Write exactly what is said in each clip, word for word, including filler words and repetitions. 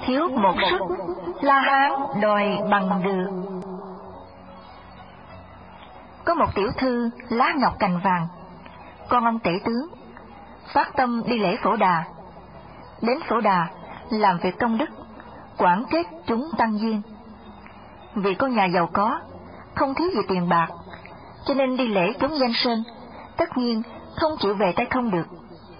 thiếu một sức, La Hán đòi bằng được. Có một tiểu thư lá ngọc cành vàng, con ông tể tướng, phát tâm đi lễ Phổ Đà. Đến Phổ Đà làm việc công đức, quản kết chúng tăng duyên. Vì con nhà giàu có, không thiếu gì tiền bạc, cho nên đi lễ chúng danh sơn, tất nhiên không chịu về tay không được.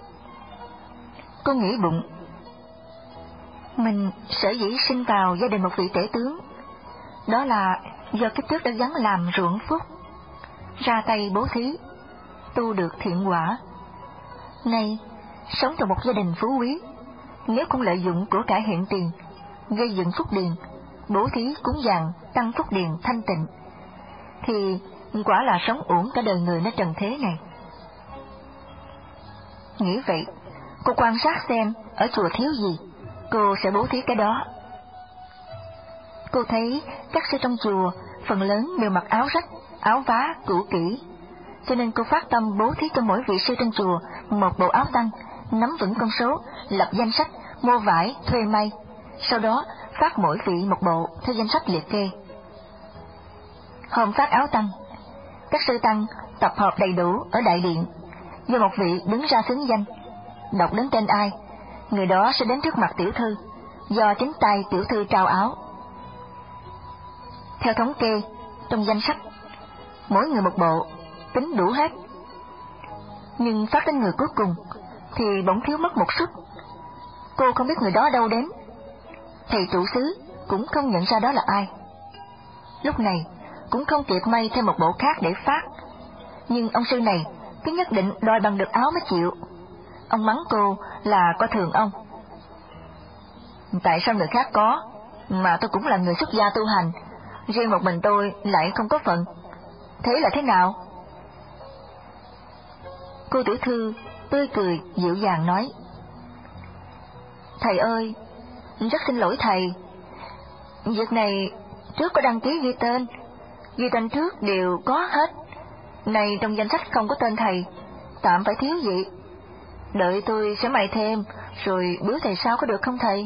Cô nghĩ bụng, mình sở dĩ sinh vào gia đình một vị tể tướng, đó là do kiếp trước đã gắng làm ruộng phúc, ra tay bố thí, tu được thiện quả. Nay sống trong một gia đình phú quý, nếu không lợi dụng của cải hiện tiền, gây dựng phúc điền, bố thí cúng dường tăng phúc điền thanh tịnh, thì quả là sống uổng cả đời người nơi trần thế này. Nghĩ vậy, cô quan sát xem ở chùa thiếu gì, cô sẽ bố thí cái đó. Cô thấy các sư trong chùa phần lớn đều mặc áo rách, áo vá cũ kỹ, cho nên cô phát tâm bố thí cho mỗi vị sư trong chùa một bộ áo tăng, nắm vững con số, lập danh sách, mua vải, thuê may, sau đó phát mỗi vị một bộ theo danh sách liệt kê. Hôm phát áo tăng, các sư tăng tập hợp đầy đủ ở đại điện, do một vị đứng ra xướng danh, đọc đến tên ai, người đó sẽ đến trước mặt tiểu thư, do chính tay tiểu thư trao áo. Theo thống kê trong danh sách, mỗi người một bộ, tính đủ hết. Nhưng phát đến người cuối cùng thì bỗng thiếu mất một suất. Cô không biết người đó đâu đến, thầy trụ xứ cũng không nhận ra đó là ai. Lúc này cũng không kịp may thêm một bộ khác để phát, nhưng ông sư này cứ nhất định đòi bằng được áo mới chịu. Ông mắng cô là coi thường ông. Tại sao người khác có, mà tôi cũng là người xuất gia tu hành, riêng một mình tôi lại không có phận, thế là thế nào? Cô tiểu thư tươi cười dịu dàng nói, thầy ơi, rất xin lỗi thầy, việc này trước có đăng ký ghi tên, ghi tên trước đều có hết, này trong danh sách không có tên thầy, tạm phải thiếu gì. Đợi tôi sẽ may thêm, rồi biếu thầy sau có được không thầy?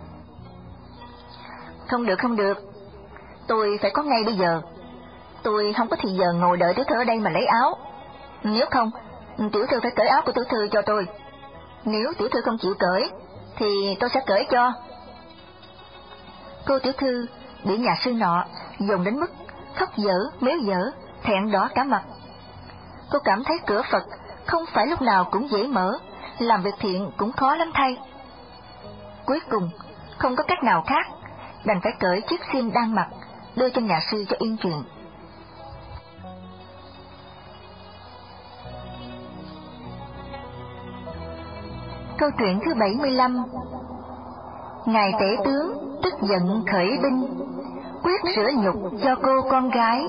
Không được, không được, tôi phải có ngay bây giờ. Tôi không có thì giờ ngồi đợi tiểu thư ở đây mà lấy áo. Nếu không, tiểu thư phải cởi áo của tiểu thư cho tôi. Nếu tiểu thư không chịu cởi, thì tôi sẽ cởi cho. Cô tiểu thư bị nhà sư nọ dùng đến mức khóc dở, méo dở, thẹn đỏ cả mặt. Cô cảm thấy cửa Phật không phải lúc nào cũng dễ mở, làm việc thiện cũng khó lắm thay. Cuối cùng không có cách nào khác, đành phải cởi chiếc xiêm đang mặc, đưa cho nhà sư cho yên chuyện. Câu chuyện thứ bảy mươi lăm. Ngài tể tướng tức giận khởi binh, quyết rửa nhục cho cô con gái.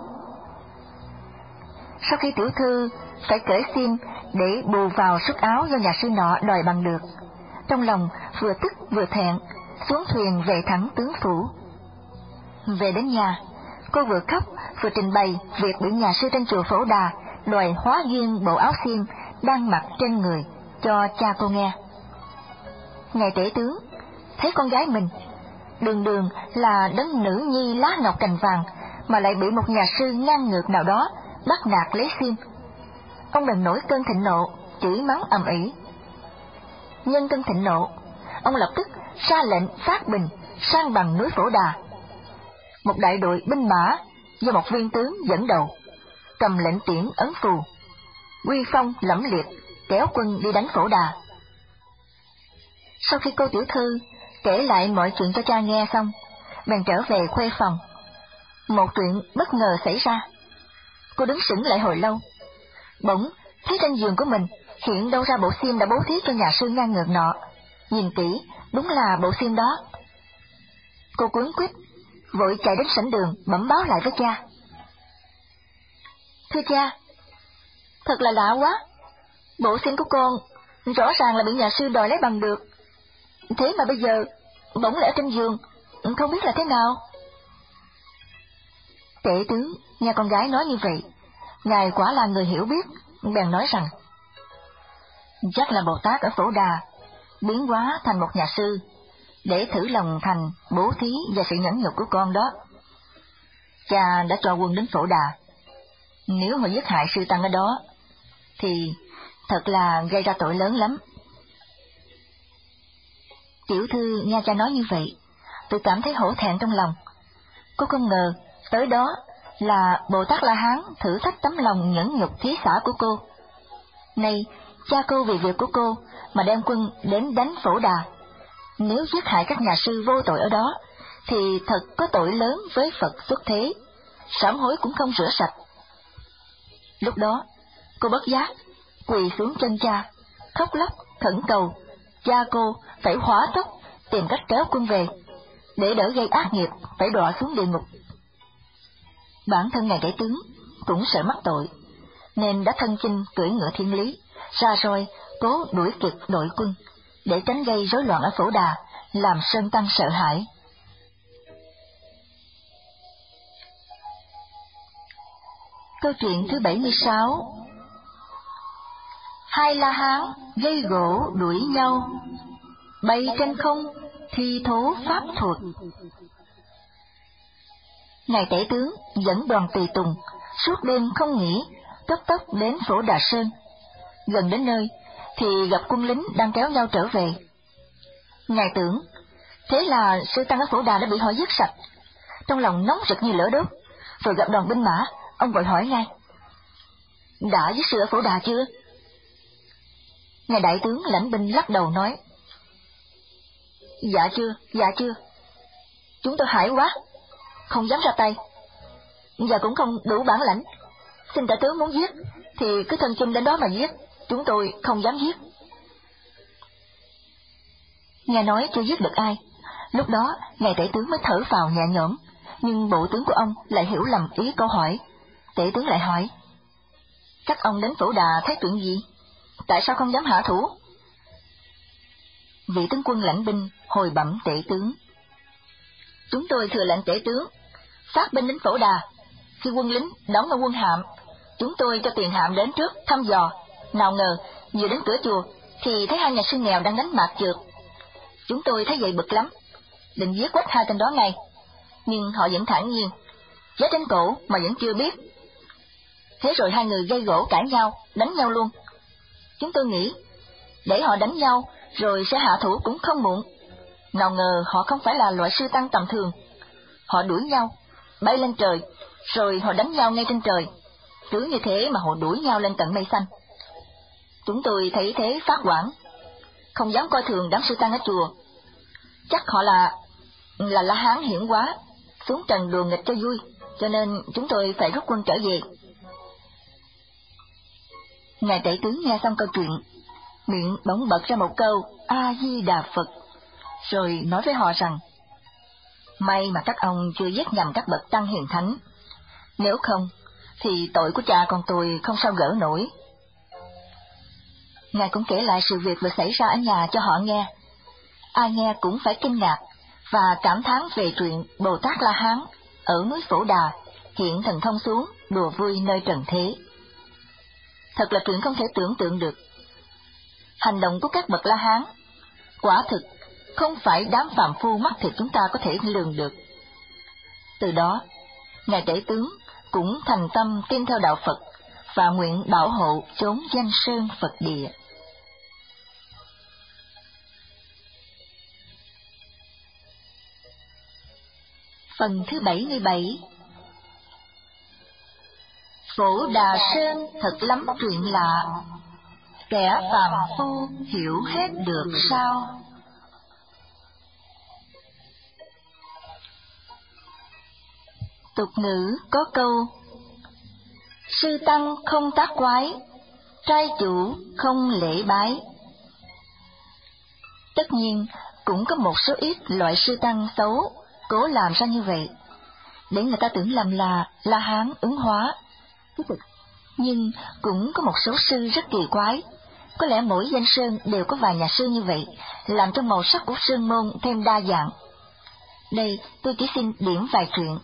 Sau khi tiểu thư phải cởi xiêm để bù vào suất áo do nhà sư nọ đòi bằng được, trong lòng vừa tức vừa thẹn, xuống thuyền về thẳng tướng phủ. Về đến nhà, cô vừa khóc vừa trình bày việc bị nhà sư trên chùa Phổ Đà đòi hóa duyên bộ áo xiêm đang mặc trên người cho cha cô nghe. Ngài tể tướng thấy con gái mình đường đường là đấng nữ nhi lá ngọc cành vàng, mà lại bị một nhà sư ngang ngược nào đó bắt nạt lấy xiêm. Ông bèn nổi cơn thịnh nộ, chửi mắng ầm ĩ. Nhân cơn thịnh nộ, ông lập tức ra lệnh phát bình sang bằng núi Phổ Đà. Một đại đội binh mã do một viên tướng dẫn đầu, cầm lệnh tiễn ấn phù, uy phong lẫm liệt kéo quân đi đánh Phổ Đà. Sau khi cô tiểu thư kể lại mọi chuyện cho cha nghe xong, bèn trở về khuê phòng. Một chuyện bất ngờ xảy ra. Cô đứng sững lại hồi lâu, bỗng thấy trên giường của mình hiện đâu ra bộ xiêm đã bố thí cho nhà sư ngang ngược nọ. Nhìn kỹ, đúng là bộ xiêm đó. Cô cuống quýt vội chạy đến sảnh đường bẩm báo lại với cha. Thưa cha, thật là lạ quá, bộ xiêm của con rõ ràng là bị nhà sư đòi lấy bằng được, thế mà bây giờ bỗng lại ở trên giường, không biết là thế nào. Tể tướng nghe con gái nói như vậy, ngài quả là người hiểu biết, bèn nói rằng chắc là Bồ Tát ở Phổ Đà biến hóa thành một nhà sư, để thử lòng thành, bố thí và sự nhẫn nhục của con đó. Cha đã cho quân đến Phổ Đà. Nếu họ giết hại sư tăng ở đó, thì thật là gây ra tội lớn lắm. Tiểu thư nghe cha nói như vậy, tôi cảm thấy hổ thẹn trong lòng. Cô không ngờ tới đó là Bồ Tát La Hán thử thách tấm lòng nhẫn nhục thí xả của cô. Nay cha cô vì việc của cô mà đem quân đến đánh Phổ Đà. Nếu giết hại các nhà sư vô tội ở đó, thì thật có tội lớn với Phật xuất thế, sám hối cũng không rửa sạch. Lúc đó, cô bất giác quỳ xuống chân cha, khóc lóc khẩn cầu cha cô phải hỏa tốc tìm cách kéo quân về, để đỡ gây ác nghiệp phải đọa xuống địa ngục. Bản thân ngài Đại tướng cũng sợ mắc tội, nên đã thân chinh cưỡi ngựa thiên lý ra rồi cố đuổi kịp đội quân, để tránh gây rối loạn ở Phổ Đà, làm Sơn Tăng sợ hãi. Câu chuyện thứ bảy mươi sáu. Hai La Hán gây gỗ đuổi nhau, bay trên không thi thố pháp thuật. Ngài Tể tướng dẫn đoàn tùy tùng suốt đêm không nghỉ, cấp tốc đến Phổ Đà Sơn. Gần đến nơi thì gặp quân lính đang kéo nhau trở về. Ngài tưởng thế là sư tăng ở Phổ Đà đã bị họ giết sạch, trong lòng nóng rực như lửa đốt. Rồi gặp đoàn binh mã, ông vội hỏi ngay: đã giết sư ở Phổ Đà chưa? Ngài đại tướng lãnh binh lắc đầu nói: dạ chưa, dạ chưa. Chúng tôi hãi quá, không dám ra tay, và cũng không đủ bản lãnh. Xin đại tướng muốn giết thì cứ thân chinh đến đó mà giết, chúng tôi không dám giết. Nghe nói chưa giết được ai, lúc đó ngài tể tướng mới thở phào nhẹ nhõm. Nhưng bộ tướng của ông lại hiểu lầm ý câu hỏi. Tể tướng lại hỏi: các ông đến Phổ Đà thấy chuyện gì? Tại sao không dám hạ thủ? Vị tướng quân lãnh binh hồi bẩm tể tướng: chúng tôi thừa lệnh tể tướng phát binh đến Phổ Đà. Khi quân lính đóng ở quân hạm, chúng tôi cho tiền hạm đến trước thăm dò. Nào ngờ vừa đến cửa chùa thì thấy hai nhà sư nghèo đang đánh mạc trượt. Chúng tôi thấy vậy bực lắm, định giết quách hai tên đó ngay, nhưng họ vẫn thản nhiên, giá trên cổ mà vẫn chưa biết. Thế rồi hai người gây gỗ cãi nhau, đánh nhau luôn. Chúng tôi nghĩ để họ đánh nhau rồi sẽ hạ thủ cũng không muộn. Nào ngờ họ không phải là loại sư tăng tầm thường. Họ đuổi nhau, bay lên trời, rồi họ đánh nhau ngay trên trời. Cứ như thế mà họ đuổi nhau lên tận mây xanh. Chúng tôi thấy thế phát hoảng, không dám coi thường đám sư tăng ở chùa. Chắc họ là là La Hán hiển quá, xuống trần đùa nghịch cho vui, cho nên chúng tôi phải rút quân trở về. Ngài tể tướng nghe xong câu chuyện, miệng bỗng bật ra một câu A Di Đà Phật, rồi nói với họ rằng: may mà các ông chưa giết nhầm các bậc tăng hiền thánh, nếu không thì tội của cha con tôi không sao gỡ nổi. Ngài cũng kể lại sự việc vừa xảy ra ở nhà cho họ nghe. Ai nghe cũng phải kinh ngạc và cảm thán về chuyện Bồ Tát La Hán ở núi Phổ Đà hiện thần thông xuống đùa vui nơi trần thế. Thật là chuyện không thể tưởng tượng được. Hành động của các bậc La Hán quả thực không phải đám phàm phu mắt thịt chúng ta có thể lường được. Từ đó, ngài tể tướng cũng thành tâm tin theo đạo Phật và nguyện bảo hộ chốn danh sơn Phật địa. Phần thứ bảy mươi bảy. Phổ Đà Sơn thật lắm chuyện lạ, kẻ phàm phu hiểu hết được sao? Tục ngữ có câu: sư tăng không tác quái, trai chủ không lễ bái. Tất nhiên cũng có một số ít loại sư tăng xấu cố làm ra như vậy, để người ta tưởng lầm là La Hán ứng hóa. Nhưng cũng có một số sư rất kỳ quái, có lẽ mỗi danh sơn đều có vài nhà sư như vậy, làm cho màu sắc của sơn môn thêm đa dạng. Đây tôi chỉ xin điểm vài chuyện.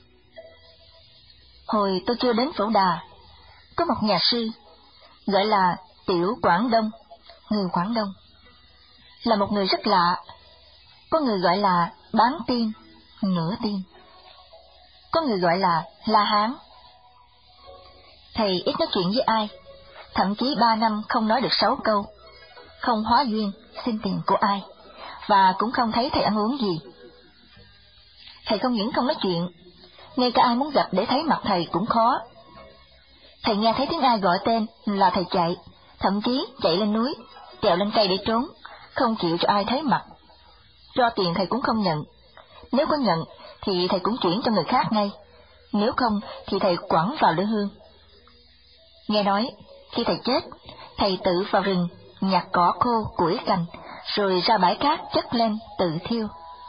Hồi tôi chưa đến Phổ Đà, có một nhà sư gọi là Tiểu Quảng Đông, người Quảng Đông, là một người rất lạ. Có người gọi là bán tiên, nửa tiên. Có người gọi là La Hán. Thầy ít nói chuyện với ai, thậm chí ba năm không nói được sáu câu, không hóa duyên xin tiền của ai, và cũng không thấy thầy ăn uống gì. Thầy không những không nói chuyện, ngay cả ai muốn gặp để thấy mặt thầy cũng khó. Thầy nghe thấy tiếng ai gọi tên là thầy chạy, thậm chí chạy lên núi, trèo lên cây để trốn, không chịu cho ai thấy mặt. Cho tiền thầy cũng không nhận, nếu có nhận thì thầy cũng chuyển cho người khác ngay, nếu không thì thầy quẳng vào lửa hương. Nghe nói, khi thầy chết, thầy tự vào rừng, nhặt cỏ khô, củi cành, rồi ra bãi cát chất lên tự thiêu.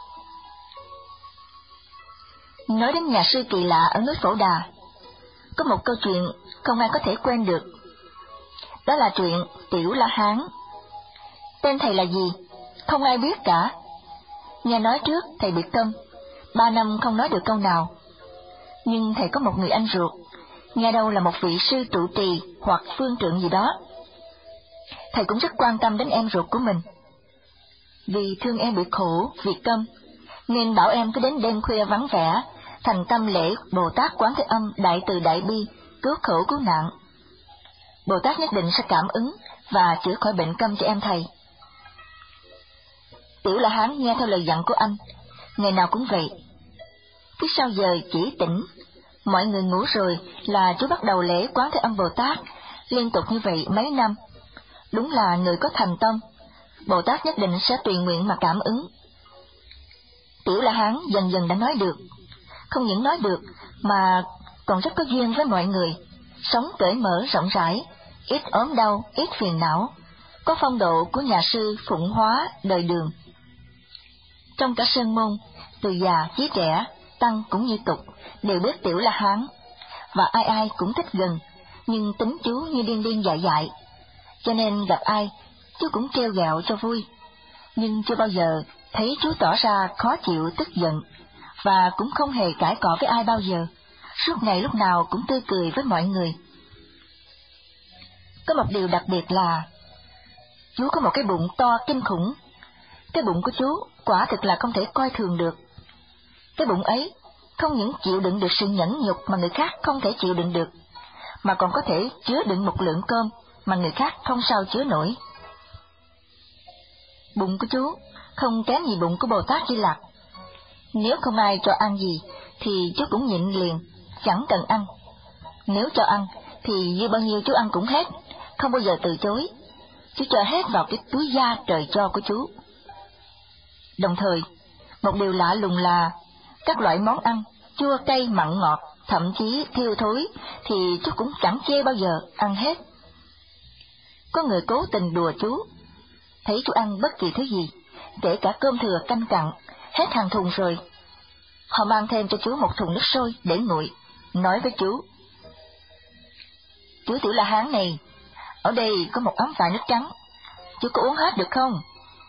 Nói đến nhà sư kỳ lạ ở núi Phổ Đà, có một câu chuyện không ai có thể quên được. Đó là chuyện Tiểu La Hán. Tên thầy là gì? Không ai biết cả. Nghe nói trước thầy bị câm, ba năm không nói được câu nào. Nhưng thầy có một người anh ruột, nghe đâu là một vị sư trụ trì hoặc phương trượng gì đó. Thầy cũng rất quan tâm đến em ruột của mình. Vì thương em bị khổ vì câm, nên bảo em cứ đến đêm khuya vắng vẻ, thành tâm lễ Bồ Tát Quán Thế Âm Đại Từ Đại Bi, cứu khổ cứu nạn. Bồ Tát nhất định sẽ cảm ứng và chữa khỏi bệnh câm cho em thầy. Tiểu La Hán nghe theo lời dặn của anh, ngày nào cũng vậy. Cứ sau giờ chỉ tỉnh, mọi người ngủ rồi là chú bắt đầu lễ Quán Thế Âm Bồ Tát, liên tục như vậy mấy năm. Đúng là người có thành tâm, Bồ Tát nhất định sẽ tùy nguyện mà cảm ứng. Tiểu La Hán dần dần đã nói được, không những nói được mà còn rất có duyên với mọi người, sống cởi mở rộng rãi, ít ốm đau, ít phiền não, có phong độ của nhà sư Phụng Hóa đời Đường. Trong cả sơn môn, từ già chí trẻ, tăng cũng như tục, đều biết Tiểu La Hán, và ai ai cũng thích gần, nhưng tính chú như điên điên dại dại, cho nên gặp ai chú cũng trêu ghẹo cho vui, nhưng chưa bao giờ thấy chú tỏ ra khó chịu tức giận, và cũng không hề cãi cọ với ai bao giờ, suốt ngày lúc nào cũng tươi cười với mọi người. Có một điều đặc biệt là chú có một cái bụng to kinh khủng. Cái bụng của chú quả thực là không thể coi thường được. Cái bụng ấy không những chịu đựng được sự nhẫn nhục mà người khác không thể chịu đựng được, mà còn có thể chứa đựng một lượng cơm mà người khác không sao chứa nổi. Bụng của chú không kém gì bụng của Bồ Tát Di Lặc. Nếu không ai cho ăn gì thì chú cũng nhịn liền, chẳng cần ăn. Nếu cho ăn thì dư bao nhiêu chú ăn cũng hết, không bao giờ từ chối. Chú cho hết vào cái túi da trời cho của chú. Đồng thời, một điều lạ lùng là các loại món ăn chua cay mặn ngọt, thậm chí thiêu thối thì chú cũng chẳng chê bao giờ, ăn hết. Có người cố tình đùa chú, thấy chú ăn bất kỳ thứ gì, kể cả cơm thừa canh cặn, hết hàng thùng rồi. Họ mang thêm cho chú một thùng nước sôi để nguội, nói với chú: "Chú Tiểu La Hán này, ở đây có một ấm vải nước trắng, chú có uống hết được không?"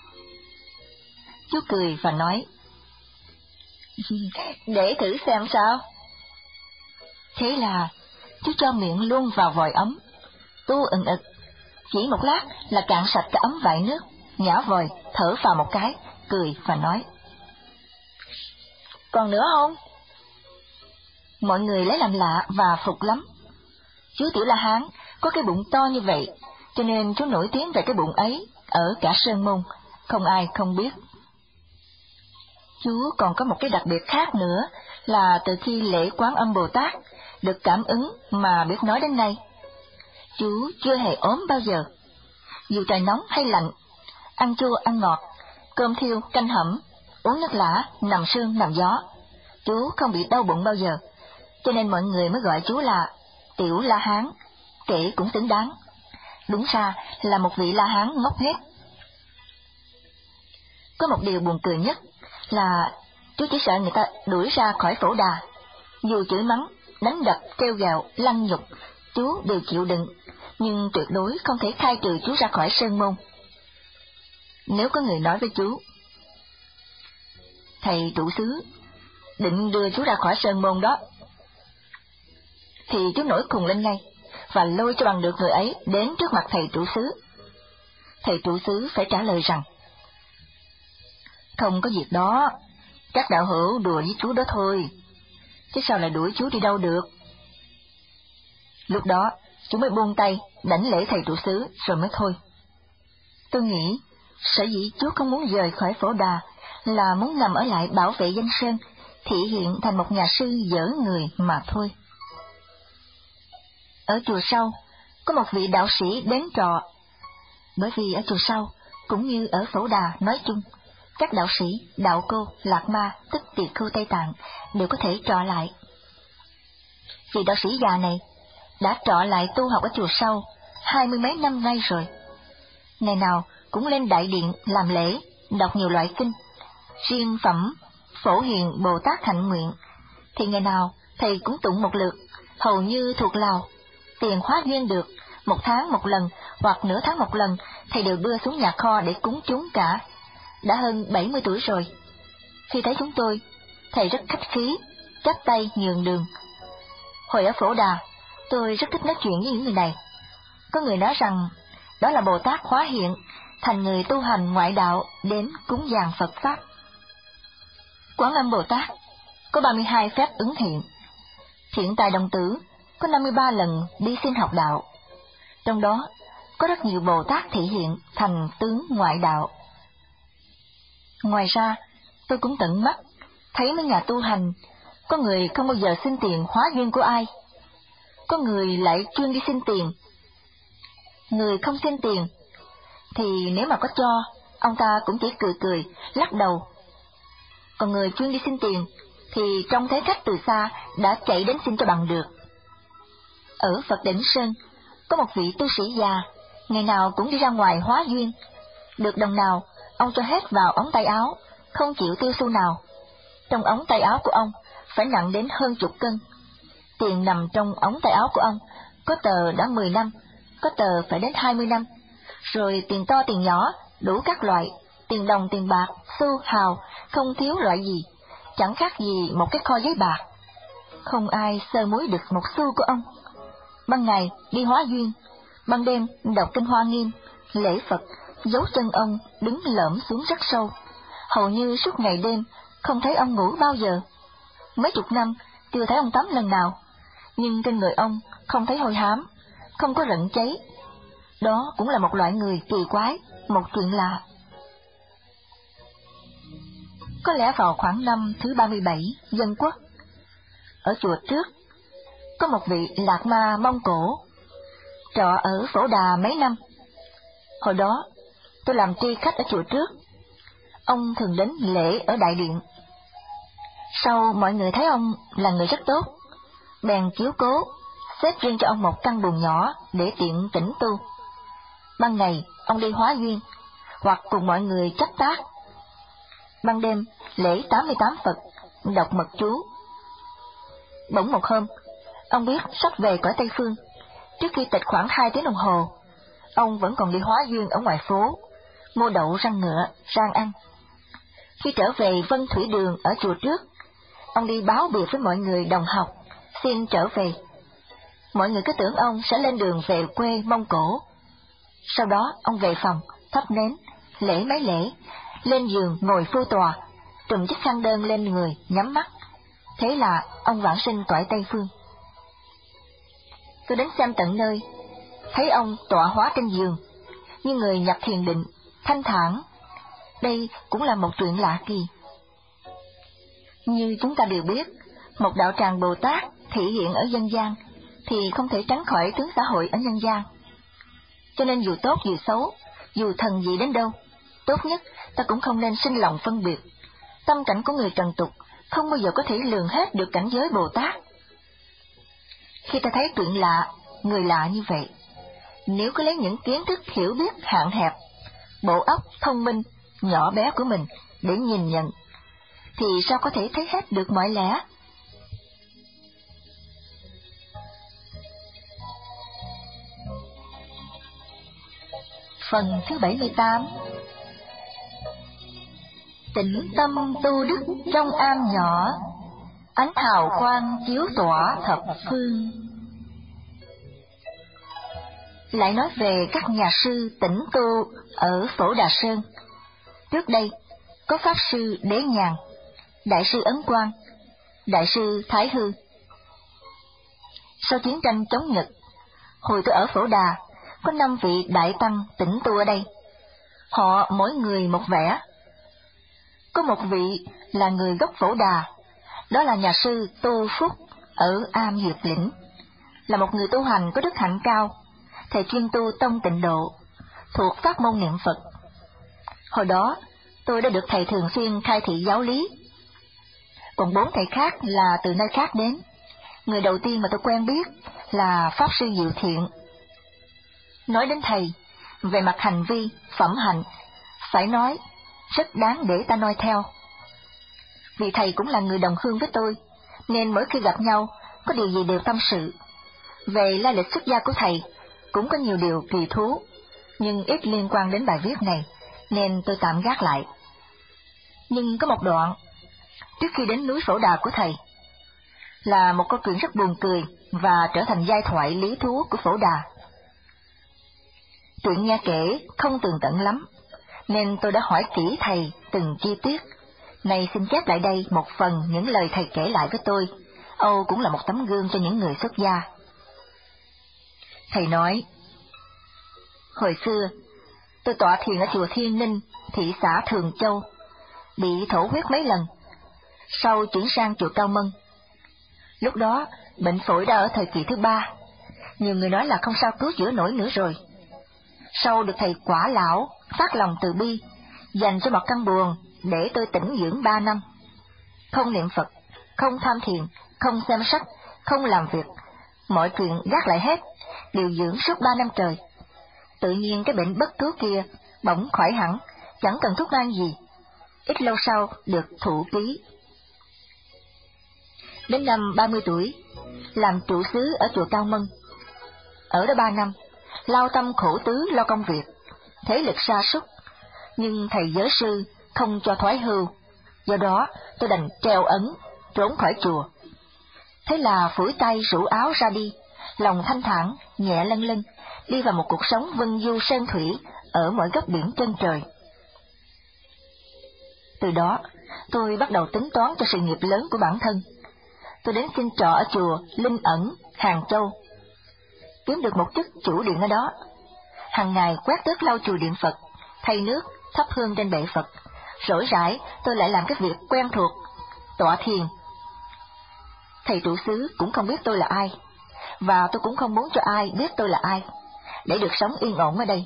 Chú cười và nói: "Để thử xem sao." Thế là chú cho miệng luôn vào vòi ấm, tu ừng ực, chỉ một lát là cạn sạch cả ấm vải nước, nhả vòi, thở vào một cái, cười và nói: "Còn nữa không?" Mọi người lấy làm lạ và phục lắm. Chú Tiểu La Hán có cái bụng to như vậy, cho nên chú nổi tiếng về cái bụng ấy ở cả sơn môn, không ai không biết. Chú còn có một cái đặc biệt khác nữa là từ khi lễ Quán Âm Bồ Tát được cảm ứng mà biết nói đến nay, chú chưa hề ốm bao giờ. Dù trời nóng hay lạnh, ăn chua ăn ngọt, cơm thiêu canh hẩm, uống nước lã, nằm sương nằm gió, chú không bị đau bụng bao giờ, cho nên mọi người mới gọi chú là Tiểu La Hán, kể cũng xứng đáng. Đúng ra là một vị La Hán ngốc hết. Có một điều buồn cười nhất là chú chỉ sợ người ta đuổi ra khỏi Phổ Đà. Dù chửi mắng, đánh đập, trêu ghẹo, lăng nhục, chú đều chịu đựng, nhưng tuyệt đối không thể khai trừ chú ra khỏi sơn môn. Nếu có người nói với chú: "Thầy trụ xứ định đưa chú ra khỏi sơn môn đó", thì chú nổi khùng lên ngay và lôi cho bằng được người ấy đến trước mặt thầy trụ xứ. Thầy trụ xứ phải trả lời rằng: Không có việc đó, các đạo hữu đùa với chú đó thôi, chứ sao lại đuổi chú đi đâu được. Lúc đó, chú mới buông tay, đảnh lễ thầy trụ xứ rồi mới thôi. Tôi nghĩ, sở dĩ chú không muốn rời khỏi Phổ Đà là muốn nằm ở lại bảo vệ danh sơn, thị hiện thành một nhà sư dở người mà thôi. Ở chùa sau, có một vị đạo sĩ đến trọ. Bởi vì ở chùa sau, cũng như ở Phổ Đà nói chung, các đạo sĩ, đạo cô, lạc ma, tức Tỳ Khưu Tây Tạng đều có thể trọ lại. Vị đạo sĩ già này đã trọ lại tu học ở chùa sau hai mươi mấy năm nay rồi. Ngày nào cũng lên đại điện làm lễ, đọc nhiều loại kinh. Riêng phẩm Phổ Hiền Bồ Tát Hạnh Nguyện thì ngày nào thầy cũng tụng một lượt, hầu như thuộc lòng. Tiền hóa duyên được, một tháng một lần hoặc nửa tháng một lần, thầy đều đưa xuống nhà kho để cúng chúng cả. Đã hơn bảy mươi tuổi rồi. Khi thấy chúng tôi, thầy rất khách khí, chắp tay nhường đường. Hồi ở Phổ Đà, tôi rất thích nói chuyện với những người này. Có người nói rằng đó là Bồ Tát hóa hiện, thành người tu hành ngoại đạo đến cúng dường Phật Pháp. Quán Âm Bồ Tát có ba mươi hai phép ứng hiện. Thiện Tài Đồng Tử có năm mươi ba lần đi xin học đạo. Trong đó có rất nhiều Bồ Tát thị hiện thành tướng ngoại đạo. Ngoài ra, tôi cũng tận mắt thấy mấy nhà tu hành, có người không bao giờ xin tiền hóa duyên của ai, có người lại chuyên đi xin tiền. Người không xin tiền thì nếu mà có cho, ông ta cũng chỉ cười cười, lắc đầu. Còn người chuyên đi xin tiền thì trông thấy khách từ xa đã chạy đến xin cho bằng được. Ở Phật Đỉnh Sơn có một vị tu sĩ già, ngày nào cũng đi ra ngoài hóa duyên. Được đồng nào, ông cho hết vào ống tay áo, không chịu tiêu xu nào. Trong ống tay áo của ông phải nặng đến hơn chục cân. Tiền nằm trong ống tay áo của ông, có tờ đã mười năm, có tờ phải đến hai mươi năm. Rồi tiền to tiền nhỏ, đủ các loại, tiền đồng tiền bạc, xu hào, không thiếu loại gì, chẳng khác gì một cái kho giấy bạc. Không ai sơ muối được một xu của ông. Ban ngày đi hóa duyên, ban đêm đọc kinh Hoa Nghiêm, lễ Phật, dấu chân ông đứng lõm xuống rất sâu, hầu như suốt ngày đêm không thấy ông ngủ bao giờ. Mấy chục năm chưa thấy ông tắm lần nào, nhưng trên người ông không thấy hôi hám, không có rận cháy. Đó cũng là một loại người kỳ quái, một chuyện lạ. Có lẽ vào khoảng năm thứ ba mươi bảy Dân Quốc, ở chùa trước có một vị lạc ma Mông Cổ trọ ở Phổ Đà mấy năm. Hồi đó tôi làm tri khách ở chùa trước, ông thường đến lễ ở đại điện. Sau mọi người thấy ông là người rất tốt, bèn chiếu cố xếp riêng cho ông một căn buồng nhỏ để tiện tĩnh tu. Ban ngày ông đi hóa duyên hoặc cùng mọi người chấp tác. Ban đêm lễ tám mươi tám Phật, đọc mật chú. Bỗng một hôm, ông biết sắp về cõi Tây Phương. Trước khi tịch khoảng hai tiếng đồng hồ, ông vẫn còn đi hóa duyên ở ngoài phố, mua đậu rang ngựa, rang ăn. Khi trở về Vân Thủy Đường ở chùa trước, ông đi báo biệt với mọi người đồng học, xin trở về. Mọi người cứ tưởng ông sẽ lên đường về quê Mông Cổ. Sau đó ông về phòng, thắp nến, lễ mấy lễ, lên giường ngồi phu tòa, trùm chiếc khăn đơn lên người, nhắm mắt. Thế là ông vãng sinh cõi Tây Phương. Tôi đến xem tận nơi, thấy ông tọa hóa trên giường, như người nhập thiền định, thanh thản. Đây cũng là một chuyện lạ kỳ. Như chúng ta đều biết, một đạo tràng Bồ Tát thị hiện ở dân gian thì không thể tránh khỏi tướng xã hội ở nhân gian. Cho nên dù tốt dù xấu, dù thần gì đến đâu, tốt nhất ta cũng không nên sinh lòng phân biệt. Tâm cảnh của người trần tục không bao giờ có thể lường hết được cảnh giới Bồ Tát. Khi ta thấy chuyện lạ, người lạ như vậy, nếu cứ lấy những kiến thức hiểu biết hạn hẹp, bộ óc thông minh, nhỏ bé của mình để nhìn nhận, thì sao có thể thấy hết được mọi lẽ? Phần thứ bảy mươi tám. Tĩnh tâm tu đức trong am nhỏ, ánh hào quang chiếu tỏa thập phương. Lại nói về các nhà sư tĩnh tu ở Phổ Đà Sơn. Trước đây, có Pháp Sư Đế Nhàn, Đại sư Ấn Quang, Đại sư Thái Hư. Sau chiến tranh chống Nhật, hồi tôi ở Phổ Đà, có năm vị đại tăng tĩnh tu ở đây. Họ mỗi người một vẻ. Có một vị là người gốc Phổ Đà, đó là nhà sư Tu Phúc ở Am Dược Lĩnh, là một người tu hành có đức hạnh cao, thầy chuyên tu tông Tịnh Độ, thuộc pháp môn niệm Phật. Hồi đó, tôi đã được thầy thường xuyên khai thị giáo lý. Còn bốn thầy khác là từ nơi khác đến. Người đầu tiên mà tôi quen biết là Pháp Sư Diệu Thiện. Nói đến thầy, về mặt hành vi, phẩm hạnh, phải nói, rất đáng để ta noi theo. Vì thầy cũng là người đồng hương với tôi, nên mỗi khi gặp nhau, có điều gì đều tâm sự. Về lai lịch xuất gia của thầy, cũng có nhiều điều kỳ thú, nhưng ít liên quan đến bài viết này, nên tôi tạm gác lại. Nhưng có một đoạn, trước khi đến núi Phổ Đà của thầy, là một câu chuyện rất buồn cười và trở thành giai thoại lý thú của Phổ Đà. Chuyện nghe kể không tường tận lắm, nên tôi đã hỏi kỹ thầy từng chi tiết. Nay xin chép lại đây một phần những lời thầy kể lại với tôi, Âu cũng là một tấm gương cho những người xuất gia. Thầy nói, hồi xưa, tôi tọa thiền ở chùa Thiên Ninh, thị xã Thường Châu, bị thổ huyết mấy lần, sau chuyển sang chùa Cao Mân. Lúc đó, bệnh phổi đã ở thời kỳ thứ ba, nhiều người nói là không sao cứu chữa nổi nữa rồi. Sau được thầy Quả Lão phát lòng từ bi, dành cho một căn buồng để tôi tĩnh dưỡng ba năm. Không niệm Phật, không tham thiền, không xem sách, không làm việc, mọi chuyện gác lại hết, điều dưỡng suốt ba năm trời. Tự nhiên cái bệnh bất cứu kia bỗng khỏi hẳn, chẳng cần thuốc men gì. Ít lâu sau được thụ ký. Đến năm ba mươi tuổi, làm trụ xứ ở chùa Cao Mân. Ở đó ba năm, lao tâm khổ tứ lo công việc, thế lực sa sút, nhưng thầy giới sư không cho thoái hưu, do đó tôi đành treo ấn, trốn khỏi chùa. Thế là phủi tay rủ áo ra đi, lòng thanh thản, nhẹ lân lân, đi vào một cuộc sống vân du sơn thủy ở mọi góc biển chân trời. Từ đó, tôi bắt đầu tính toán cho sự nghiệp lớn của bản thân. Tôi đến xin trọ ở chùa Linh Ẩn, Hàng Châu, kiếm được một chức chủ điện ở đó. Hàng ngày quét tước lau chùi điện Phật, thay nước, thắp hương trên bệ Phật. Rỗi rãi, tôi lại làm cái việc quen thuộc, tọa thiền. Thầy trụ xứ cũng không biết tôi là ai, và tôi cũng không muốn cho ai biết tôi là ai, để được sống yên ổn ở đây.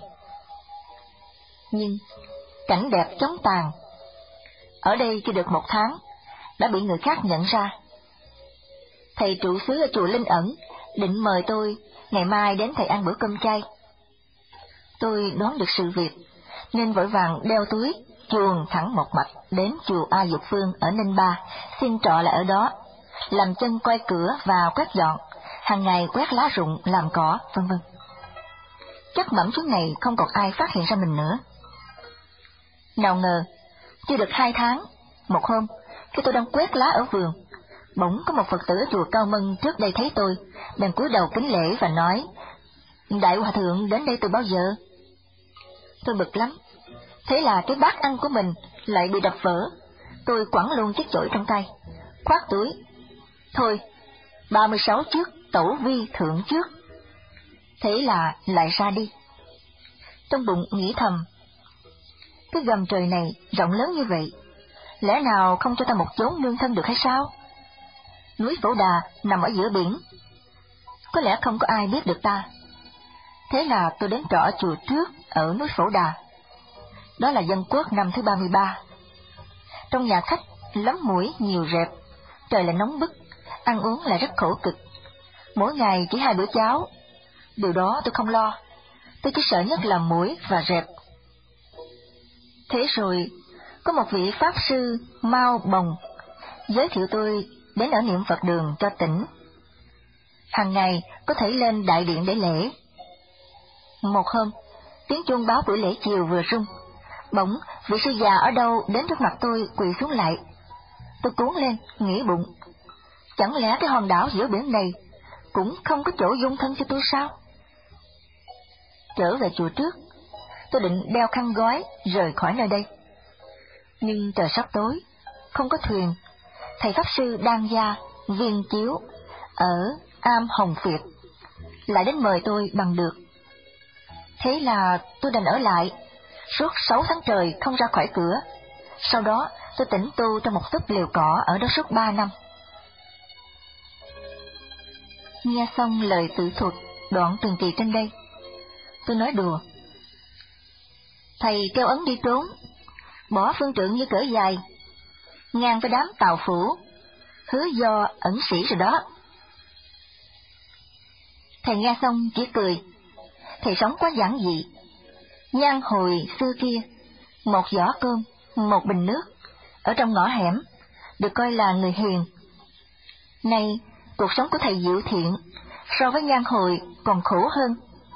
Nhưng, cảnh đẹp chóng tàn. Ở đây chưa được một tháng, đã bị người khác nhận ra. Thầy trụ xứ ở chùa Linh Ẩn định mời tôi ngày mai đến thầy ăn bữa cơm chay. Tôi đoán được sự việc, nên vội vàng đeo túi, chuồn thẳng một mạch đến chùa A Dục Phương ở Ninh Ba, xin trọ lại ở đó, làm chân coi cửa và quét dọn, hàng ngày quét lá rụng, làm cỏ, vân vân. Chắc mẩm chuyến này không còn ai phát hiện ra mình nữa. Nào ngờ, chưa được hai tháng, một hôm, khi tôi đang quét lá ở vườn, bỗng có một Phật tử ở chùa Cao Mân trước đây thấy tôi, bèn cúi đầu kính lễ và nói, Đại Hòa Thượng đến đây từ bao giờ? Tôi bực lắm, thế là cái bát ăn của mình lại bị đập vỡ. Tôi quẳng luôn chiếc chổi trong tay, khoác túi. Thôi, ba mươi sáu trước, tẩu vi thượng trước. Thế là lại ra đi. Trong bụng nghĩ thầm, cái gầm trời này rộng lớn như vậy, lẽ nào không cho ta một chốn nương thân được hay sao? Núi Phổ Đà nằm ở giữa biển, có lẽ không có ai biết được ta. Thế là tôi đến trọ ở chùa trước ở núi Phổ Đà. Đó là Dân Quốc năm thứ ba mươi ba. Trong nhà khách lắm muỗi nhiều rệp, trời lại nóng bức, ăn uống lại rất khổ cực. Mỗi ngày chỉ hai bữa cháo. Điều đó tôi không lo, tôi chỉ sợ nhất là muỗi và rệp. Thế rồi, có một vị Pháp Sư Mao Bồng giới thiệu tôi đến ở niệm Phật đường cho tỉnh. Hàng ngày có thể lên đại điện để lễ. Một hôm, tiếng chuông báo buổi lễ chiều vừa rung, bỗng vị sư già ở đâu đến trước mặt tôi quỳ xuống lại. Tôi cuốn lên, nghĩ bụng, chẳng lẽ cái hòn đảo giữa biển này cũng không có chỗ dung thân cho tôi sao? Trở về chùa trước, tôi định đeo khăn gói rời khỏi nơi đây. Nhưng trời sắp tối, không có thuyền. Thầy Pháp Sư Đan Gia, Viên Chiếu, ở Am Hồng Việt, lại đến mời tôi bằng được. Thế là tôi đành ở lại, suốt sáu tháng trời không ra khỏi cửa. Sau đó tôi tĩnh tu trong một túp lều cỏ ở đó suốt ba năm. Nghe xong lời tự thuật đoạn từng kỳ trên đây, tôi nói đùa. Thầy kêu ấn đi trốn, bỏ phương trượng như cỡ dài, ngang với đám tàu phủ, hứa do ẩn sĩ rồi đó. Thầy nghe xong chỉ cười. Thầy sống quá giản dị. Nhan hồi xưa kia, một giỏ cơm, một bình nước, ở trong ngõ hẻm, được coi là người hiền. Nay, cuộc sống của thầy diệu thiện, so với nhan hồi còn khổ hơn.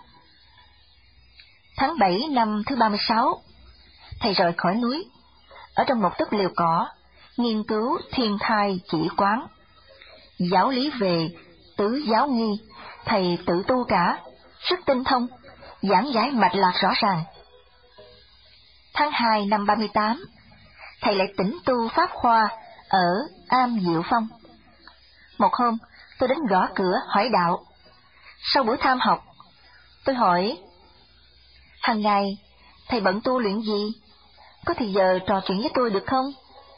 Tháng bảy năm thứ ba mươi sáu, thầy rời khỏi núi, ở trong một túp lều cỏ, nghiên cứu thiên thai chỉ quán. Giáo lý về tứ giáo nghi, thầy tự tu cả, rất tinh thông, giảng giải mạch lạc rõ ràng. Tháng hai năm ba mươi tám, thầy lại tĩnh tu pháp hoa ở Am Diệu Phong. Một hôm, tôi đến gõ cửa hỏi đạo. Sau buổi tham học, tôi hỏi, hàng ngày thầy bận tu luyện gì? Có thì giờ trò chuyện với tôi được không?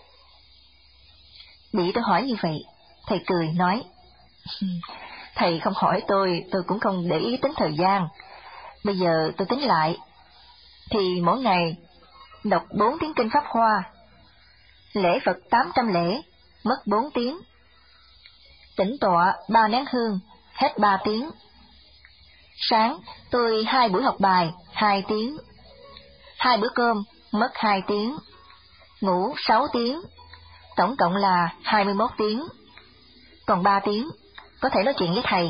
Bị tôi hỏi như vậy, thầy cười nói, thầy không hỏi tôi, tôi cũng không để ý tính thời gian. Bây giờ tôi tính lại, thì mỗi ngày đọc bốn tiếng kinh Pháp Hoa, lễ Phật tám trăm lễ, mất bốn tiếng. Tĩnh tọa ba nén hương, hết ba tiếng. Sáng tôi hai buổi học bài, hai tiếng. Hai bữa cơm, mất hai tiếng. Ngủ sáu tiếng, tổng cộng là hai mươi mốt tiếng. Còn ba tiếng, có thể nói chuyện với thầy.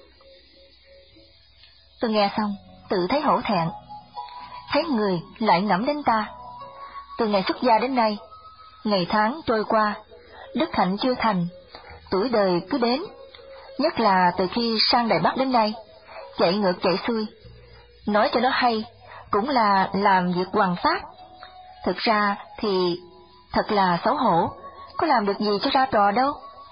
Tôi nghe xong, tự thấy hổ thẹn. Thấy người lại ngẫm đến ta. Từ ngày xuất gia đến nay, ngày tháng trôi qua, đức hạnh chưa thành, tuổi đời cứ đến. Nhất là từ khi sang Đài Bắc đến nay, chạy ngược chạy xuôi. Nói cho nó hay, cũng là làm việc hoằng pháp. Thực ra thì thật là xấu hổ, có làm được gì cho ra trò đâu.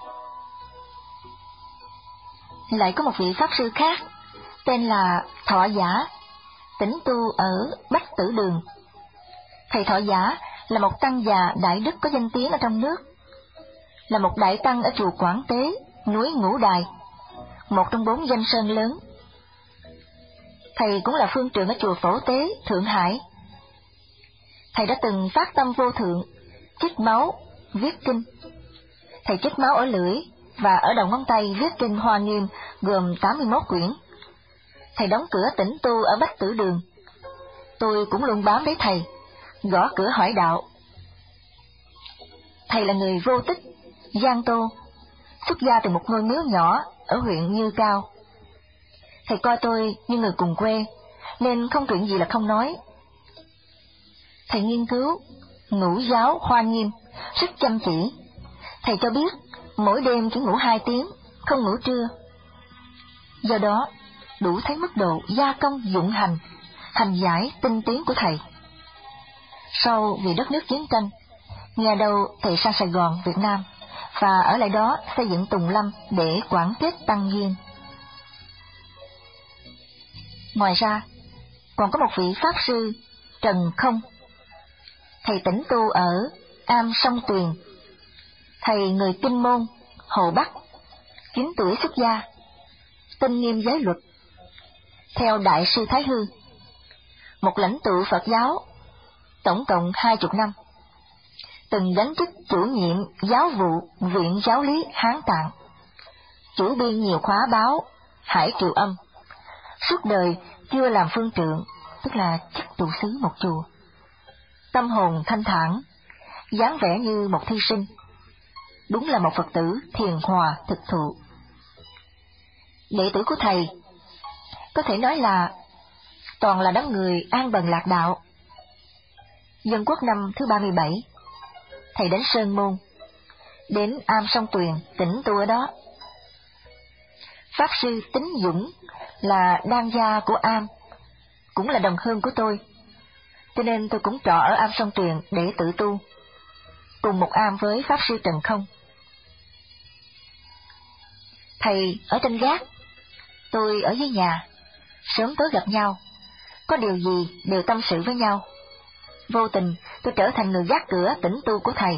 Lại có một vị Pháp Sư khác, tên là Thọ Giả, tĩnh tu ở Bách Tử Đường. Thầy Thọ Giả là một tăng già đại đức có danh tiếng ở trong nước, là một đại tăng ở chùa Quảng Tế, núi Ngũ Đài, một trong bốn danh sơn lớn. Thầy cũng là phương trượng ở chùa Phổ Tế, Thượng Hải. Thầy đã từng phát tâm vô thượng, chích máu, viết kinh. Thầy chích máu ở lưỡi và ở đầu ngón tay viết kinh Hoa Nghiêm gồm tám mươi mốt quyển. Thầy đóng cửa tĩnh tu ở Bách Tử Đường. Tôi cũng luôn bám lấy thầy, gõ cửa hỏi đạo. Thầy là người vô tích, Giang Tô, xuất gia từ một ngôi miếu nhỏ ở huyện Như Cao. Thầy coi tôi như người cùng quê, nên không chuyện gì là không nói. Thầy nghiên cứu ngũ giáo Hoa Nghiêm rất chăm chỉ. Thầy cho biết mỗi đêm chỉ ngủ hai tiếng, không ngủ trưa. Do đó, đủ thấy mức độ gia công dụng hành, hành giải tinh tiến của thầy. Sau vì đất nước chiến tranh, nghe đâu thầy sang Sài Gòn, Việt Nam, và ở lại đó xây dựng tùng lâm để quảng kết tăng duyên. Ngoài ra, còn có một vị Pháp Sư Trần Không. Thầy tĩnh tu ở Am Sông Tuyền. Thầy người Kinh Môn, Hồ Bắc, chín tuổi xuất gia, tinh nghiêm giới luật. Theo Đại sư Thái Hư, một lãnh tụ Phật giáo, tổng cộng hai chục năm, từng gánh chức chủ nhiệm giáo vụ Viện Giáo lý Hán Tạng, chủ biên nhiều khóa báo Hải Triều Âm, suốt đời chưa làm phương trượng, tức là chức trụ xứ một chùa. Tâm hồn thanh thản, dáng vẻ như một thi sinh, đúng là một Phật tử thiền hòa thực thụ. Đệ tử của thầy có thể nói là toàn là đám người an bần lạc đạo. Dân quốc năm thứ ba mươi bảy, thầy đến Sơn Môn, đến Am Sông Tuyền tĩnh tu ở đó. Pháp Sư Tín Dũng là đan gia của Am, cũng là đồng hương của tôi, cho nên tôi cũng trọ ở Am Sông Tuyền để tự tu. cùng một am với Pháp Sư Trần Không. Thầy ở trên gác, tôi ở dưới nhà, sớm tối gặp nhau, có điều gì đều tâm sự với nhau. Vô tình tôi trở thành người gác cửa tĩnh tu của thầy.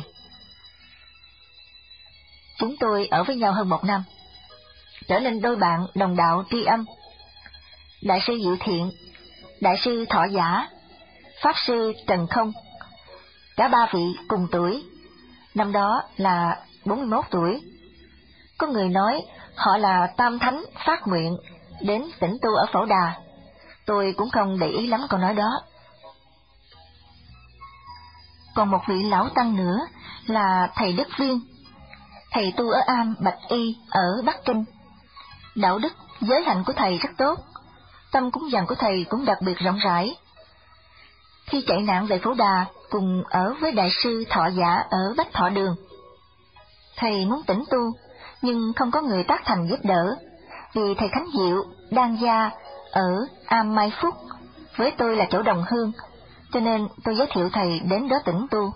Chúng tôi ở với nhau hơn một năm, trở nên đôi bạn đồng đạo tri âm. Đại sư Diệu Thiện, Đại sư Thọ Giả, Pháp Sư Trần Không, cả ba vị cùng tuổi, năm đó là bốn mươi mốt tuổi. Có người nói họ là tam thánh phát nguyện đến tĩnh tu ở Phổ Đà, tôi cũng không để ý lắm câu nói đó. Còn một vị lão tăng nữa là thầy Đức Viên, thầy tu ở am Bạch Y ở Bắc Kinh. Đạo đức, giới hạnh của thầy rất tốt, tâm cúng dường của thầy cũng đặc biệt rộng rãi. Khi chạy nạn về Phổ Đà cùng ở với Đại sư Thọ Giả ở Bách Thọ Đường, thầy muốn tĩnh tu nhưng không có người tác thành giúp đỡ, vì thầy Khánh Diệu đang gia ở am Mai Phúc, với tôi là chỗ đồng hương, cho nên tôi giới thiệu thầy đến đó tĩnh tu.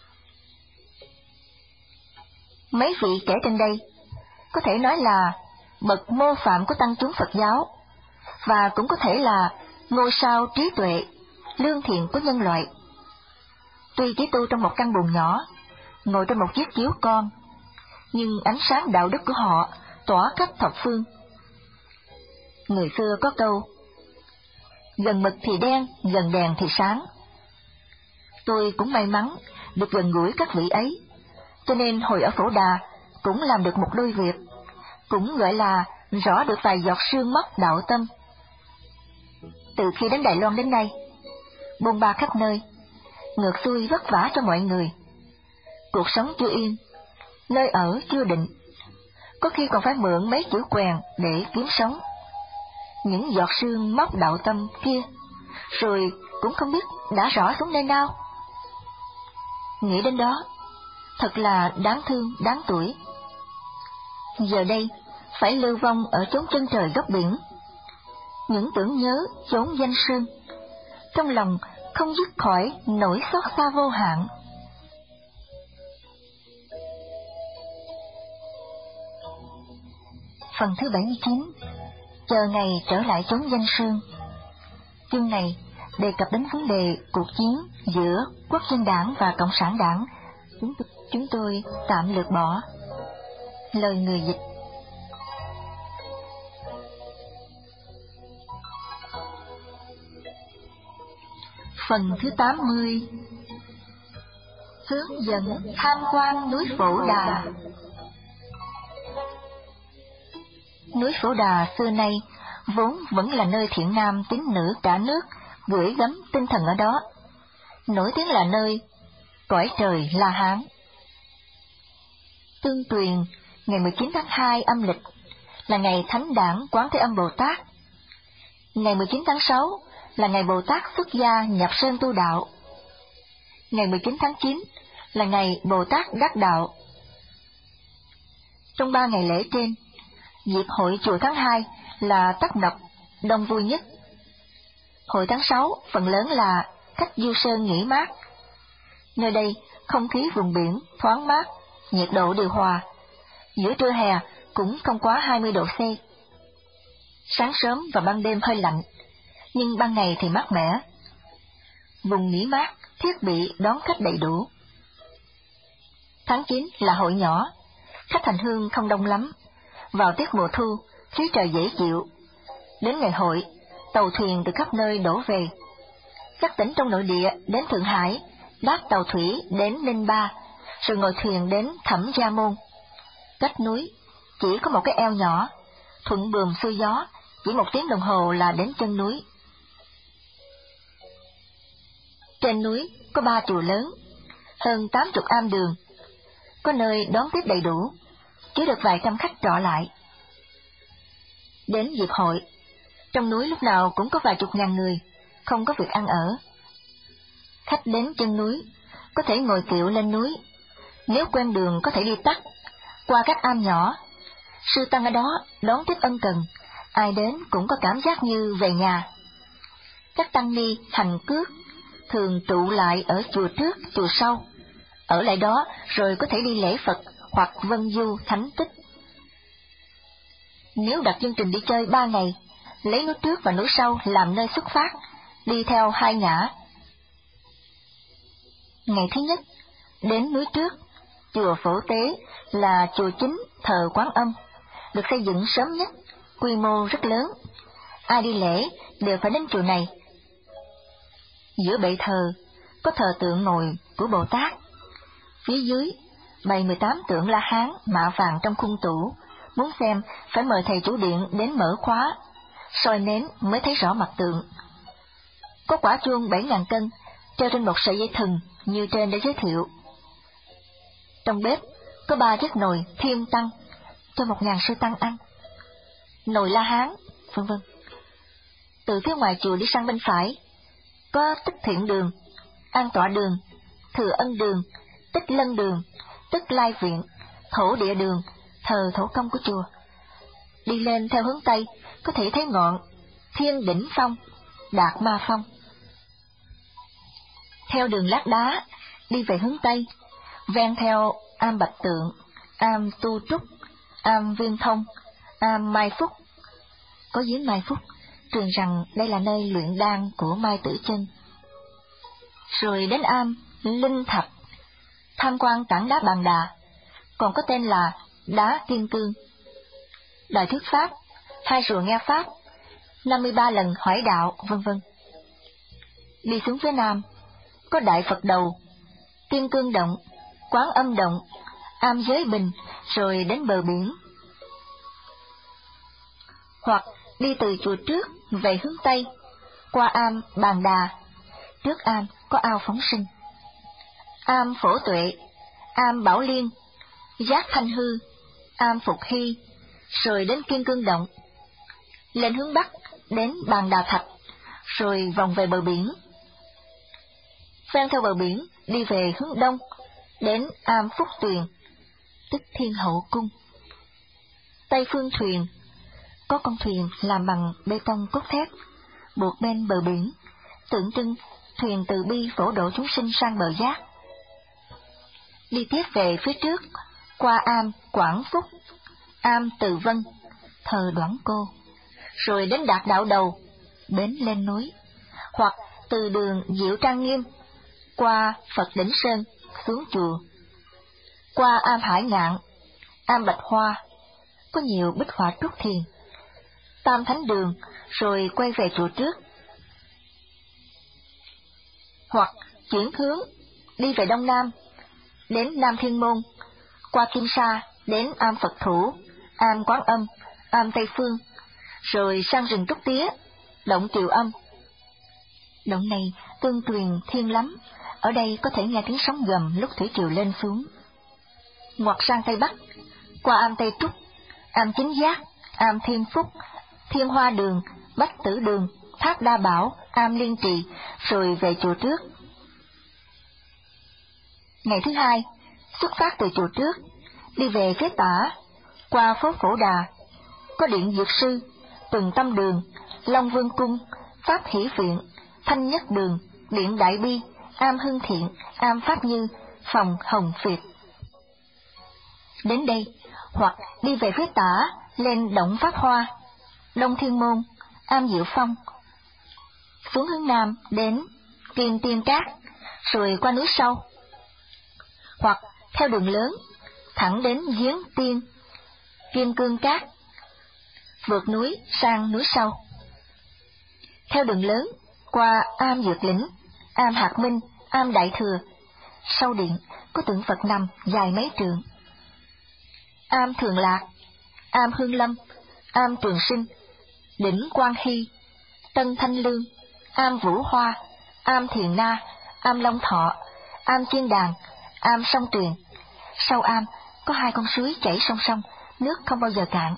Mấy vị kể trên đây có thể nói là bậc mô phạm của tăng chúng Phật giáo, và cũng có thể là ngôi sao trí tuệ, lương thiện của nhân loại. Tuy chỉ tu trong một căn buồng nhỏ, ngồi trong một chiếc chiếu con, nhưng ánh sáng đạo đức của họ tỏa khắp thập phương. Người xưa có câu, gần mực thì đen, gần đèn thì sáng. Tôi cũng may mắn được gần gũi các vị ấy, cho nên hồi ở Phổ Đà cũng làm được một đôi việc, cũng gọi là rõ được vài giọt sương móc đạo tâm. Từ khi đến Đài Loan đến nay, bôn ba khắp nơi, ngược xuôi vất vả cho mọi người. Cuộc sống chưa yên, nơi ở chưa định, có khi còn phải mượn mấy chữ quèn để kiếm sống. Những giọt sương móc đạo tâm kia, rồi cũng không biết đã rõ xuống nơi nào. Nghĩ đến đó, thật là đáng thương, đáng tuổi. Giờ đây, phải lưu vong ở chốn chân trời góc biển, những tưởng nhớ chốn danh sơn, trong lòng không dứt khỏi nỗi xót xa vô hạn. Phần thứ bảy mươi chín, chờ ngày trở lại chốn danh sơn. Chương này đề cập đến vấn đề cuộc chiến giữa Quốc dân đảng và Cộng sản đảng, chúng, chúng tôi tạm lược bỏ. Lời người dịch. Phần thứ tám mươi, hướng dẫn tham quan núi Phổ Đà. Núi Phổ Đà xưa nay vốn vẫn là nơi thiện nam tín nữ cả nước gửi gắm tinh thần ở đó, nổi tiếng là nơi cõi trời La Hán. Tương truyền, ngày mười chín tháng hai âm lịch là ngày Thánh đản Quán Thế Âm Bồ Tát. Ngày mười chín tháng sáu là ngày Bồ Tát xuất gia nhập sơn tu đạo. Ngày mười chín tháng chín là ngày Bồ Tát đắc đạo. Trong ba ngày lễ trên, dịp hội chùa tháng hai là tấp nập, đông vui nhất. Hội tháng sáu phần lớn là khách du sơn nghỉ mát. Nơi đây không khí vùng biển thoáng mát, nhiệt độ điều hòa, giữa trưa hè cũng không quá hai mươi độ C. Sáng sớm và ban đêm hơi lạnh, nhưng ban ngày thì mát mẻ. Vùng nghỉ mát, thiết bị đón khách đầy đủ. Tháng chín là hội nhỏ, khách hành hương không đông lắm. Vào tiết mùa thu, khí trời dễ chịu. Đến ngày hội, tàu thuyền từ khắp nơi đổ về. Các tỉnh trong nội địa đến Thượng Hải, đáp tàu thủy đến Ninh Ba, rồi ngồi thuyền đến Thẩm Gia Môn. Cách núi chỉ có một cái eo nhỏ, thuận buồm xuôi gió, chỉ một tiếng đồng hồ là đến chân núi. Trên núi có ba chùa lớn, hơn tám chục am đường, có nơi đón tiếp đầy đủ, chứa được vài trăm khách trọ lại. Đến dịp hội, trong núi lúc nào cũng có vài chục ngàn người, không có việc ăn ở. Khách đến chân núi, có thể ngồi kiệu lên núi, nếu quen đường có thể đi tắt, qua các am nhỏ. Sư tăng ở đó đón tiếp ân cần, ai đến cũng có cảm giác như về nhà. Các tăng ni hành cước thường tụ lại ở chùa trước, chùa sau, ở lại đó rồi có thể đi lễ Phật hoặc vân du thánh tích. Nếu đặt chương trình đi chơi ba ngày, lấy núi trước và núi sau làm nơi xuất phát, đi theo hai ngã. Ngày thứ nhất, đến núi trước, chùa Phổ Tế là chùa chính thờ Quán Âm, được xây dựng sớm nhất, quy mô rất lớn. Ai đi lễ đều phải đến chùa này. Giữa bệ thờ có thờ tượng ngồi của Bồ Tát, phía dưới bày mười tám tượng La Hán mạ vàng trong khung tủ. Muốn xem phải mời thầy chủ điện đến mở khóa, soi nến mới thấy rõ mặt tượng. Có quả chuông bảy ngàn cân treo trên một sợi dây thừng như trên đã giới thiệu. Trong bếp có ba chiếc nồi thiên tăng cho một ngàn sư tăng ăn, nồi La Hán, vân vân. Từ phía ngoài chùa đi sang bên phải có Tích Thiện Đường, An Tọa Đường, Thừa Ân Đường, Tích Lân Đường, Tức Lai Viện, Thổ Địa Đường, thờ thổ công của chùa. Đi lên theo hướng Tây có thể thấy ngọn Thiên Đỉnh Phong, Đạt Ma Phong. Theo đường lát đá đi về hướng Tây, ven theo am Bạch Tượng, am Tu Trúc, am Viên Thông, am Mai Phúc. Có giếng Mai Phúc truyền rằng đây là nơi luyện đan của Mai Tử Chân. Rồi đến am Linh Thạch, tham quan tảng đá Bàn Đà, còn có tên là đá Kim Cương. Đài thuyết pháp, hai rùa nghe pháp, năm mươi ba lần hỏi đạo, vân vân. Đi xuống phía nam có Đại Phật Đầu, Kim Cương Động, Quán Âm Động, am Giới Bình, rồi đến bờ biển. Hoặc đi từ chùa trước về hướng Tây, qua am Bàn Đà, trước am có ao Phóng Sinh, am Phổ Tuệ, am Bảo Liên, Giác Thanh Hư, am Phục Hy, rồi đến Kim Cương Động. Lên hướng Bắc đến Bàn Đà Thạch, rồi vòng về bờ biển. Ven theo bờ biển đi về hướng Đông đến am Phúc Tuyền, tức Thiên Hậu Cung. Tây phương thuyền có con thuyền làm bằng bê tông cốt thép, buộc bên bờ biển, tượng trưng thuyền từ bi phổ độ chúng sinh sang bờ giác. Đi tiếp về phía trước, qua am Quảng Phúc, am Từ Vân, thờ Đoản Cô, rồi đến Đạt Đạo Đầu, bến lên núi, hoặc từ đường Diệu Trang Nghiêm, qua Phật Đỉnh Sơn, xuống chùa, qua am Hải Ngạn, am Bạch Hoa, có nhiều bích họa trúc thiền, Tam Thánh Đường, rồi quay về chùa trước. Hoặc chuyển hướng, đi về Đông Nam, đến Nam Thiên Môn, qua Kim Sa, đến am Phật Thủ, am Quán Âm, am Tây Phương, rồi sang rừng Trúc Tía, động Kiều Âm. Động này tương tuyền thiên lắm, ở đây có thể nghe tiếng sóng gầm lúc thủy triều lên xuống. Ngoặt sang Tây Bắc, qua am Tây Trúc, am Chính Giác, am Thiên Phúc, Thiên Hoa Đường, Bách Tử Đường, Thác Đa Bảo, am Liên Trì, rồi về chùa trước. Ngày thứ hai, xuất phát từ chùa trước, đi về phía tả, qua phố Phổ Đà, có điện Dược Sư, Tuần Tâm Đường, Long Vương Cung, Pháp Hỷ Viện, Thanh Nhất Đường, điện Đại Bi, am Hưng Thiện, am Pháp Như, phòng Hồng Việt. Đến đây, hoặc đi về phía tả, lên động Pháp Hoa, Đông Thiên Môn, am Diệu Phong, xuống hướng nam đến Kim Tiên Cát, rồi qua núi sâu, hoặc theo đường lớn thẳng đến Giếng Tiên, Kim Cương Cát, vượt núi sang núi sâu. Theo đường lớn qua am Dược Lĩnh, am Hạc Minh, am Đại Thừa, sau điện có tượng Phật nằm dài mấy trượng. Am Thường Lạc, am Hương Lâm, am Trường Sinh, đỉnh Quan Hy, Tân Thanh Lương, am Vũ Hoa, am Thiền Na, am Long Thọ, am Chiên Đàn, am Sông Tuyền. Sau am có hai con suối chảy song song, nước không bao giờ cạn.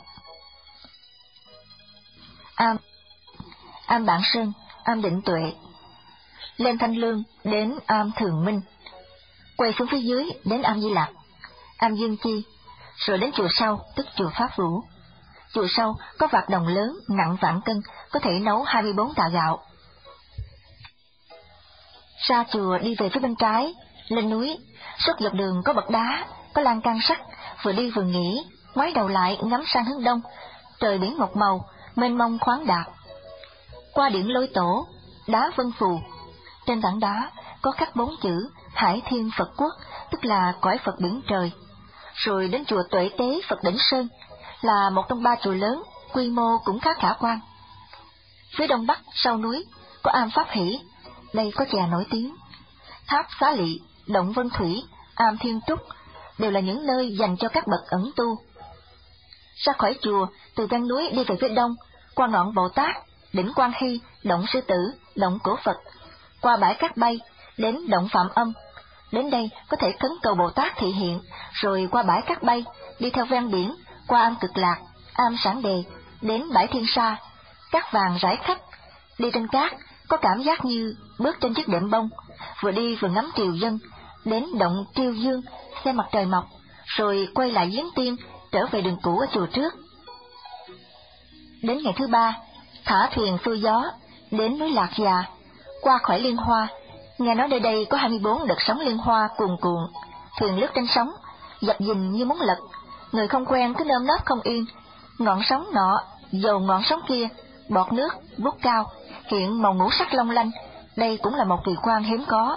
Am am Bản Sơn, am Định Tuệ. Lên Thanh Lương đến am Thường Minh, quay xuống phía dưới đến am Di Lặc, am Dương Chi, rồi đến chùa sau tức chùa Pháp Vũ. Chùa sau có vạc đồng lớn nặng vạn cân, có thể nấu hai mươi bốn tạ gạo. Ra chùa đi về phía bên trái Lên núi, suốt dọc đường có bậc đá, có lan can sắt, vừa đi vừa nghỉ, ngoái đầu lại ngắm sang hướng đông, trời biển một màu, mênh mông khoáng đạt. Qua điển lối tổ, đá vân phù, trên tảng đá có khắc bốn chữ Hải Thiên Phật Quốc, tức là cõi Phật biển trời. Rồi đến chùa Tuệ Tế Phật Đỉnh Sơn, là một trong ba chùa lớn, quy mô cũng khá khả quan. Phía đông bắc sau núi có am Pháp Hỷ, đây có chè nổi tiếng. Tháp Xá Lị, động Vân Thủy, am Thiên Trúc đều là những nơi dành cho các bậc ẩn tu. Ra khỏi chùa, từ ven núi đi về phía đông, qua ngọn Bồ Tát, đỉnh Quan Hy, động Sư Tử, động Cổ Phật, qua bãi cát bay, đến động Phạm Âm. Đến đây có thể khấn cầu Bồ Tát thị hiện, rồi qua bãi cát bay, đi theo ven biển, qua am Cực Lạc, am Sản Đề, đến bãi Thiên Sa, cát vàng rải khắp. Đi trên cát, có cảm giác như bước trên chiếc đệm bông, vừa đi vừa ngắm triều dân, đến động Triêu Dương, xem mặt trời mọc, rồi quay lại Giếng Tiên, trở về đường cũ ở chùa trước. Đến ngày thứ ba, thả thuyền xuôi gió, đến núi Lạc Già, qua khỏi Liên Hoa. Nghe nói nơi đây có hai mươi bốn đợt sóng liên hoa cuồn cuộn, thuyền lướt trên sóng, dập dình như muốn lật, người không quen cứ nơm nớp không yên, ngọn sóng nọ dầu ngọn sóng kia, bọt nước bút cao, hiện màu ngũ sắc long lanh, đây cũng là một kỳ quan hiếm có.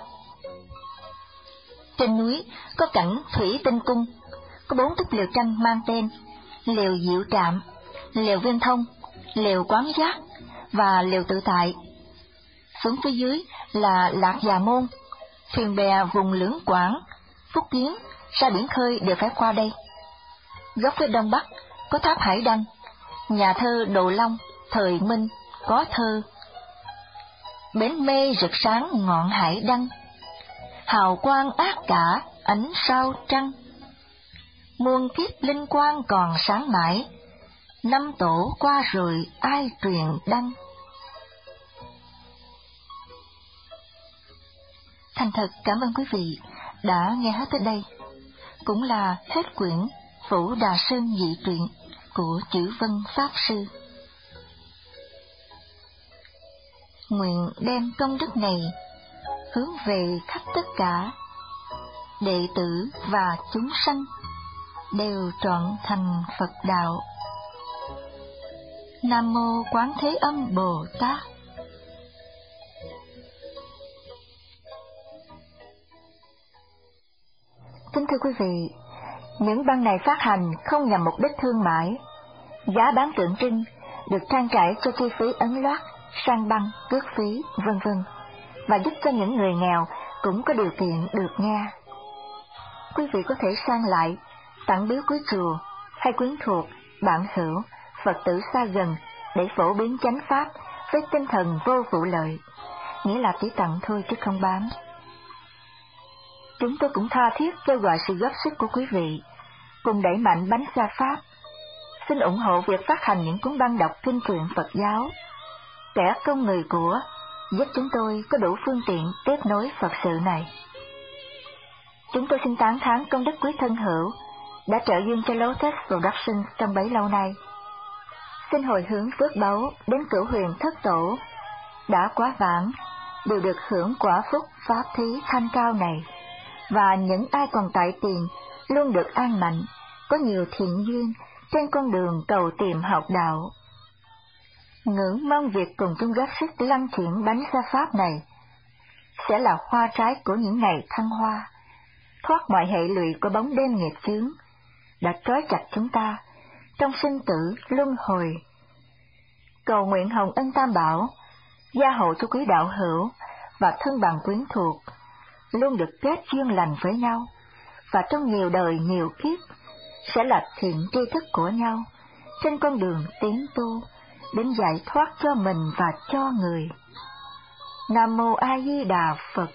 Trên núi có cảnh Thủy Tinh Cung, có bốn túp lều tranh mang tên lều Diệu Trạm, lều Viên Thông, lều Quán Giác và lều Tự Tại. Xuống phía dưới là Lạc Già Môn, thuyền bè vùng Lưỡng Quảng, Phúc Kiến, ra biển khơi đều phải qua đây. Góc phía đông bắc có tháp Hải Đăng, nhà thơ Đồ Long thời Minh có thơ: bến mê rực sáng ngọn hải đăng, hào quang ác cả ánh sao trăng, muôn kiếp linh quang còn sáng mãi, năm tổ qua rồi ai truyền đăng. Thành thật cảm ơn quý vị đã nghe hết tới đây, cũng là hết quyển Phủ Đà Sơn Dị Truyện của Chữ Vân Pháp Sư. Nguyện đem công đức này hướng về khắp tất cả đệ tử và chúng sanh đều trọn thành Phật đạo. Nam mô Quán Thế Âm Bồ Tát. Kính thưa quý vị, những băng này phát hành không nhằm mục đích thương mại, giá bán tượng trưng được trang trải cho chi phí ấn loát, sang băng, cước phí, vân vân, và giúp cho những người nghèo cũng có điều kiện được nghe. Quý vị có thể sang lại, tặng biếu quý chùa hay quyến thuộc, bạn hữu, Phật tử xa gần để phổ biến chánh pháp với tinh thần vô vụ lợi, nghĩa là chỉ tặng thôi chứ không bán. Chúng tôi cũng tha thiết kêu gọi sự góp sức của quý vị, cùng đẩy mạnh bánh xa pháp. Xin ủng hộ việc phát hành những cuốn băng đọc kinh truyện Phật giáo, kẻ công người của, giúp chúng tôi có đủ phương tiện tiếp nối Phật sự này. Chúng tôi xin tán thán công đức quý thân hữu đã trợ duyên cho Lotus Productions trong bấy lâu nay. Xin hồi hướng phước báu đến cửu huyền thất tổ đã quá vãng, đều được hưởng quả phúc pháp thí thanh cao này, và những ai còn tại tiền luôn được an mạnh, có nhiều thiện duyên trên con đường cầu tìm học đạo. Ngưỡng mong việc cùng chung góp sức lăn chuyển bánh xa pháp này sẽ là hoa trái của những ngày thăng hoa, thoát mọi hệ lụy của bóng đêm nghiệp chướng đã trói chặt chúng ta trong sinh tử luân hồi. Cầu nguyện hồng ân Tam Bảo gia hộ cho quý đạo hữu và thân bằng quyến thuộc luôn được kết duyên lành với nhau, và trong nhiều đời nhiều kiếp sẽ là thiện tri thức của nhau trên con đường tiến tu đến giải thoát cho mình và cho người. Nam mô A Di Đà Phật.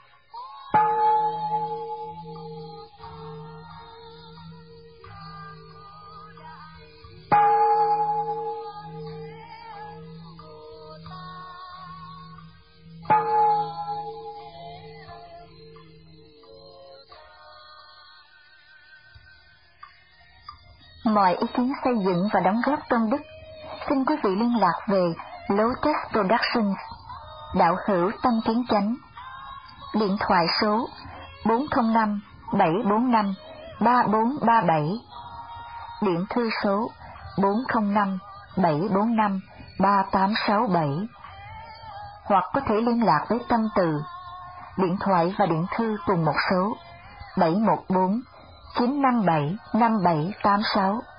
Mọi ý kiến xây dựng và đóng góp công đức, xin quý vị liên lạc về Lotus Productions, đạo hữu Tâm Kiến Chánh, điện thoại số bốn không năm bảy bốn năm ba bốn ba bảy, điện thư số bốn không năm bảy bốn năm ba tám sáu bảy, hoặc có thể liên lạc với Tâm Từ, điện thoại và điện thư cùng một số bảy một bốn chín năm bảy năm bảy tám sáu.